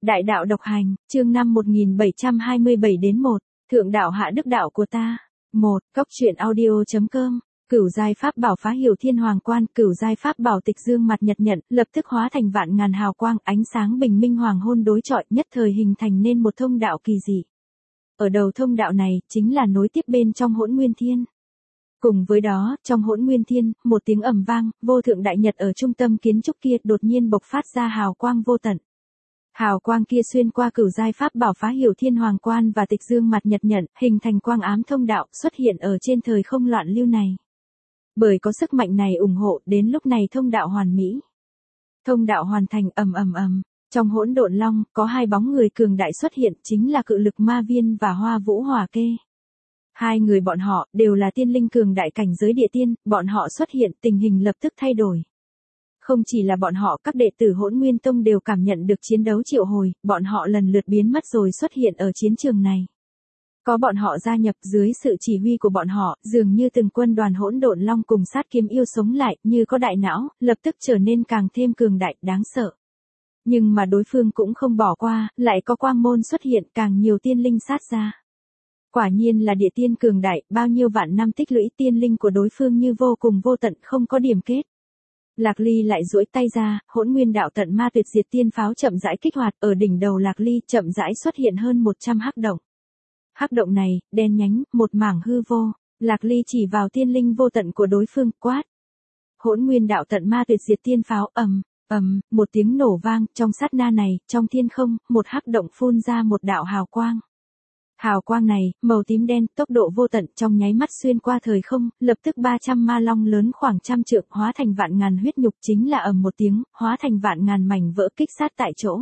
Đại đạo độc hành, chương 5 1727-1, Thượng đạo hạ đức đạo của ta. 1. Cốc truyện audio.com. Cửu giai pháp bảo phá hiểu thiên hoàng quan, cửu giai pháp bảo tịch dương mặt nhật nhận, lập tức hóa thành vạn ngàn hào quang, ánh sáng bình minh hoàng hôn đối chọi, nhất thời hình thành nên một thông đạo kỳ dị. Ở đầu thông đạo này, chính là nối tiếp bên trong hỗn nguyên thiên. Cùng với đó, trong hỗn nguyên thiên, một tiếng ầm vang, vô thượng đại nhật ở trung tâm kiến trúc kia đột nhiên bộc phát ra hào quang vô tận. Hào quang kia xuyên qua cửu giai pháp bảo phá hiểu thiên hoàng quan và tịch dương mặt nhật nhận, hình thành quang ám thông đạo, xuất hiện ở trên thời không loạn lưu này. Bởi có sức mạnh này ủng hộ, đến lúc này thông đạo hoàn mỹ. Thông đạo hoàn thành ầm. Trong hỗn độn long, có hai bóng người cường đại xuất hiện, chính là Cự Lực Ma Viên và Hoa Vũ Hỏa Kê. Hai người bọn họ đều là tiên linh cường đại cảnh giới địa tiên, bọn họ xuất hiện, tình hình lập tức thay đổi. Không chỉ là bọn họ, các đệ tử Hỗn Nguyên Tông đều cảm nhận được chiến đấu triệu hồi, bọn họ lần lượt biến mất rồi xuất hiện ở chiến trường này. Có bọn họ gia nhập, dưới sự chỉ huy của bọn họ, dường như từng quân đoàn hỗn độn long cùng sát kiếm yêu sống lại, như có đại não, lập tức trở nên càng thêm cường đại, đáng sợ. Nhưng mà đối phương cũng không bỏ qua, lại có quang môn xuất hiện, càng nhiều tiên linh sát ra. Quả nhiên là địa tiên cường đại, bao nhiêu vạn năm tích lũy tiên linh của đối phương như vô cùng vô tận, không có điểm kết. Lạc Ly lại duỗi tay ra, Hỗn Nguyên đạo tận ma tuyệt diệt tiên pháo chậm rãi kích hoạt, ở đỉnh đầu Lạc Ly chậm rãi xuất hiện hơn 100 hắc động. Hắc động này, đen nhánh, một mảng hư vô. Lạc Ly chỉ vào tiên linh vô tận của đối phương, quát. Hỗn Nguyên đạo tận ma tuyệt diệt tiên pháo, một tiếng nổ vang, trong sát na này, trong thiên không, một hắc động phun ra một đạo hào quang. Hào quang này, màu tím đen, tốc độ vô tận, trong nháy mắt xuyên qua thời không, lập tức 300 ma long lớn khoảng trăm trượng, hóa thành vạn ngàn huyết nhục, chính là một tiếng, hóa thành vạn ngàn mảnh vỡ kích sát tại chỗ.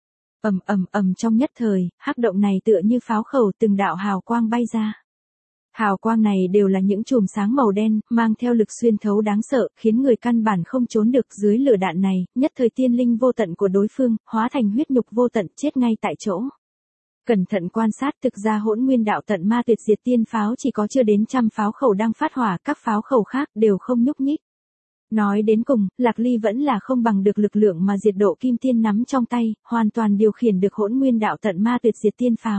Trong nhất thời, hắc động này tựa như pháo khẩu, từng đạo hào quang bay ra. Hào quang này đều là những chùm sáng màu đen, mang theo lực xuyên thấu đáng sợ, khiến người căn bản không trốn được. Dưới lửa đạn này, nhất thời tiên linh vô tận của đối phương, hóa thành huyết nhục vô tận, chết ngay tại chỗ. Cẩn thận quan sát, thực ra Hỗn Nguyên đạo tận ma tuyệt diệt tiên pháo chỉ có chưa đến trăm pháo khẩu đang phát hỏa, các pháo khẩu khác đều không nhúc nhích. Nói đến cùng, Lạc Ly vẫn là không bằng được lực lượng mà diệt độ kim tiên nắm trong tay, hoàn toàn điều khiển được Hỗn Nguyên đạo tận ma tuyệt diệt tiên pháo.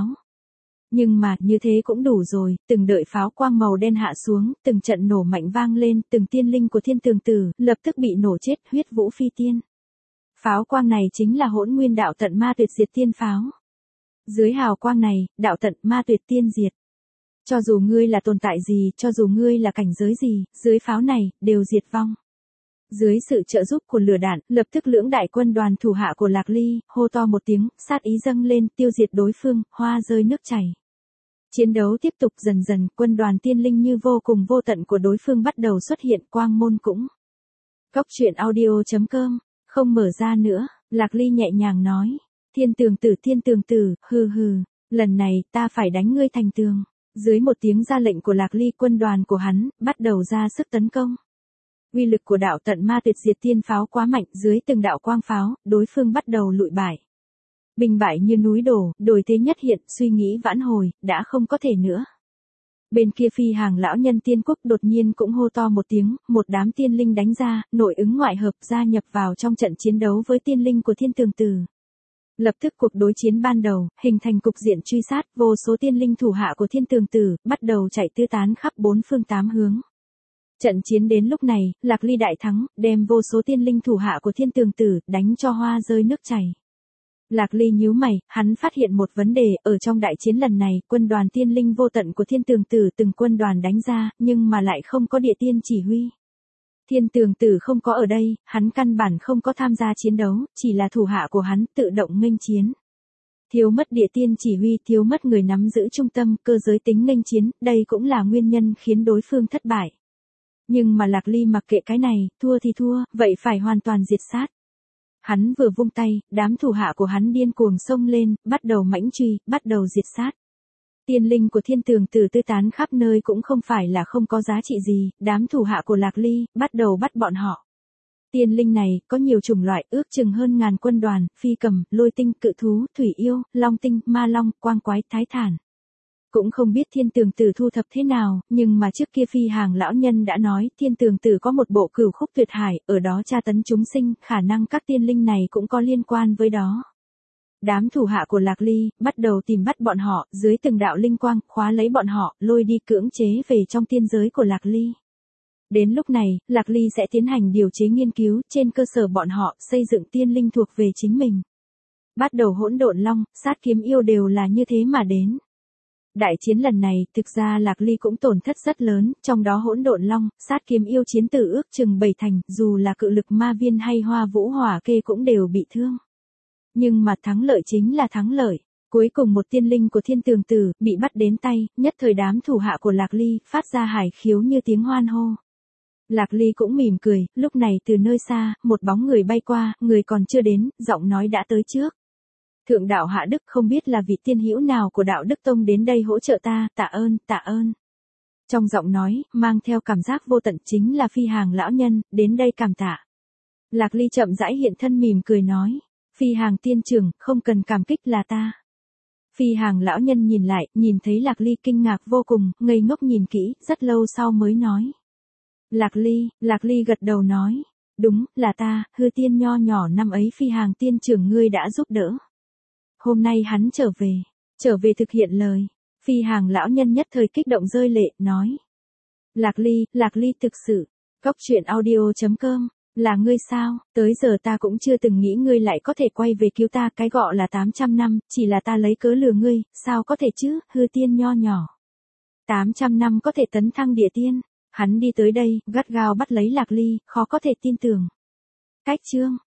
Nhưng mà, như thế cũng đủ rồi, từng đợi pháo quang màu đen hạ xuống, từng trận nổ mạnh vang lên, từng tiên linh của Thiên Tường Tử, lập tức bị nổ chết, huyết vũ phi tiên. Pháo quang này chính là Hỗn Nguyên đạo tận ma tuyệt diệt tiên pháo. Dưới hào quang này, đạo tận ma tuyệt tiên diệt. Cho dù ngươi là tồn tại gì, cho dù ngươi là cảnh giới gì, dưới pháo này, đều diệt vong. Dưới sự trợ giúp của lửa đạn, lập tức lưỡng đại quân đoàn thủ hạ của Lạc Ly, hô to một tiếng, sát ý dâng lên, tiêu diệt đối phương, hoa rơi nước chảy. Chiến đấu tiếp tục dần dần, quân đoàn tiên linh như vô cùng vô tận của đối phương bắt đầu xuất hiện, quang môn cũng. Cốc truyện audio.com, không mở ra nữa, Lạc Ly nhẹ nhàng nói. Thiên Tường Tử, hừ, lần này ta phải đánh ngươi thành tường. Dưới một tiếng ra lệnh của Lạc Ly, quân đoàn của hắn, bắt đầu ra sức tấn công. Uy lực của đạo tận ma tuyệt diệt tiên pháo quá mạnh, dưới từng đạo quang pháo, đối phương bắt đầu lụi bại. Binh bại như núi đổ, đổi thế nhất hiện, suy nghĩ vãn hồi, đã không có thể nữa. Bên kia Phi Hàng lão nhân tiên quốc đột nhiên cũng hô to một tiếng, một đám tiên linh đánh ra, nội ứng ngoại hợp gia nhập vào trong trận chiến đấu với tiên linh của Thiên Tường Tử. Lập tức cuộc đối chiến ban đầu, hình thành cục diện truy sát, vô số tiên linh thủ hạ của Thiên Tường Tử, bắt đầu chạy tứ tán khắp bốn phương tám hướng. Trận chiến đến lúc này, Lạc Ly đại thắng, đem vô số tiên linh thủ hạ của Thiên Tường Tử, đánh cho hoa rơi nước chảy. Lạc Ly nhíu mày, hắn phát hiện một vấn đề, ở trong đại chiến lần này, quân đoàn tiên linh vô tận của Thiên Tường Tử từng quân đoàn đánh ra, nhưng mà lại không có địa tiên chỉ huy. Thiên Tường Tử không có ở đây, hắn căn bản không có tham gia chiến đấu, chỉ là thủ hạ của hắn tự động nghênh chiến. Thiếu mất địa tiên chỉ huy, thiếu mất người nắm giữ trung tâm, cơ giới tính nghênh chiến, đây cũng là nguyên nhân khiến đối phương thất bại. Nhưng mà Lạc Ly mặc kệ cái này, thua thì thua, vậy phải hoàn toàn diệt sát. Hắn vừa vung tay, đám thủ hạ của hắn điên cuồng xông lên, bắt đầu mãnh truy, bắt đầu diệt sát. Tiên linh của Thiên Tường Tử tứ tán khắp nơi cũng không phải là không có giá trị gì, đám thủ hạ của Lạc Ly, bắt đầu bắt bọn họ. Tiên linh này, có nhiều chủng loại, ước chừng hơn ngàn quân đoàn, phi cầm, lôi tinh, cự thú, thủy yêu, long tinh, ma long, quang quái, thái thản. Cũng không biết Thiên Tường Tử thu thập thế nào, nhưng mà trước kia Phi Hàng lão nhân đã nói, Thiên Tường Tử có một bộ cửu khúc tuyệt hải, ở đó tra tấn chúng sinh, khả năng các tiên linh này cũng có liên quan với đó. Đám thủ hạ của Lạc Ly, bắt đầu tìm bắt bọn họ, dưới từng đạo linh quang, khóa lấy bọn họ, lôi đi cưỡng chế về trong tiên giới của Lạc Ly. Đến lúc này, Lạc Ly sẽ tiến hành điều chế nghiên cứu, trên cơ sở bọn họ, xây dựng tiên linh thuộc về chính mình. Bắt đầu hỗn độn long, sát kiếm yêu đều là như thế mà đến. Đại chiến lần này, thực ra Lạc Ly cũng tổn thất rất lớn, trong đó hỗn độn long, sát kiếm yêu chiến tử ước chừng 7 thành, dù là cự lực ma viên hay hoa vũ hỏa kê cũng đều bị thương. Nhưng mà thắng lợi chính là thắng lợi. Cuối cùng một tiên linh của Thiên Tường Tử, bị bắt đến tay, nhất thời đám thủ hạ của Lạc Ly, phát ra hải khiếu như tiếng hoan hô. Lạc Ly cũng mỉm cười, lúc này từ nơi xa, một bóng người bay qua, người còn chưa đến, giọng nói đã tới trước. Thượng đạo Hạ Đức, không biết là vị tiên hữu nào của đạo Đức Tông đến đây hỗ trợ ta, tạ ơn, tạ ơn. Trong giọng nói, mang theo cảm giác vô tận, chính là Phi Hàng lão nhân, đến đây cảm tạ. Lạc Ly chậm rãi hiện thân mỉm cười nói, Phi Hàng tiên trưởng, không cần cảm kích, là ta. Phi Hàng lão nhân nhìn lại, nhìn thấy Lạc Ly kinh ngạc vô cùng, ngây ngốc nhìn kỹ, rất lâu sau mới nói. Lạc Ly gật đầu nói, đúng, là ta, hư tiên nho nhỏ năm ấy Phi Hàng tiên trưởng ngươi đã giúp đỡ. Hôm nay hắn trở về thực hiện lời. Phi Hàng lão nhân nhất thời kích động rơi lệ, nói. Lạc Ly thực sự. Cóc truyện audio.com, là ngươi sao, tới giờ ta cũng chưa từng nghĩ ngươi lại có thể quay về cứu ta, cái gọi là 800 năm, chỉ là ta lấy cớ lừa ngươi, sao có thể chứ, hư tiên nho nhỏ. 800 năm có thể tấn thăng địa tiên, hắn đi tới đây, gắt gao bắt lấy Lạc Ly, khó có thể tin tưởng. Cách chương.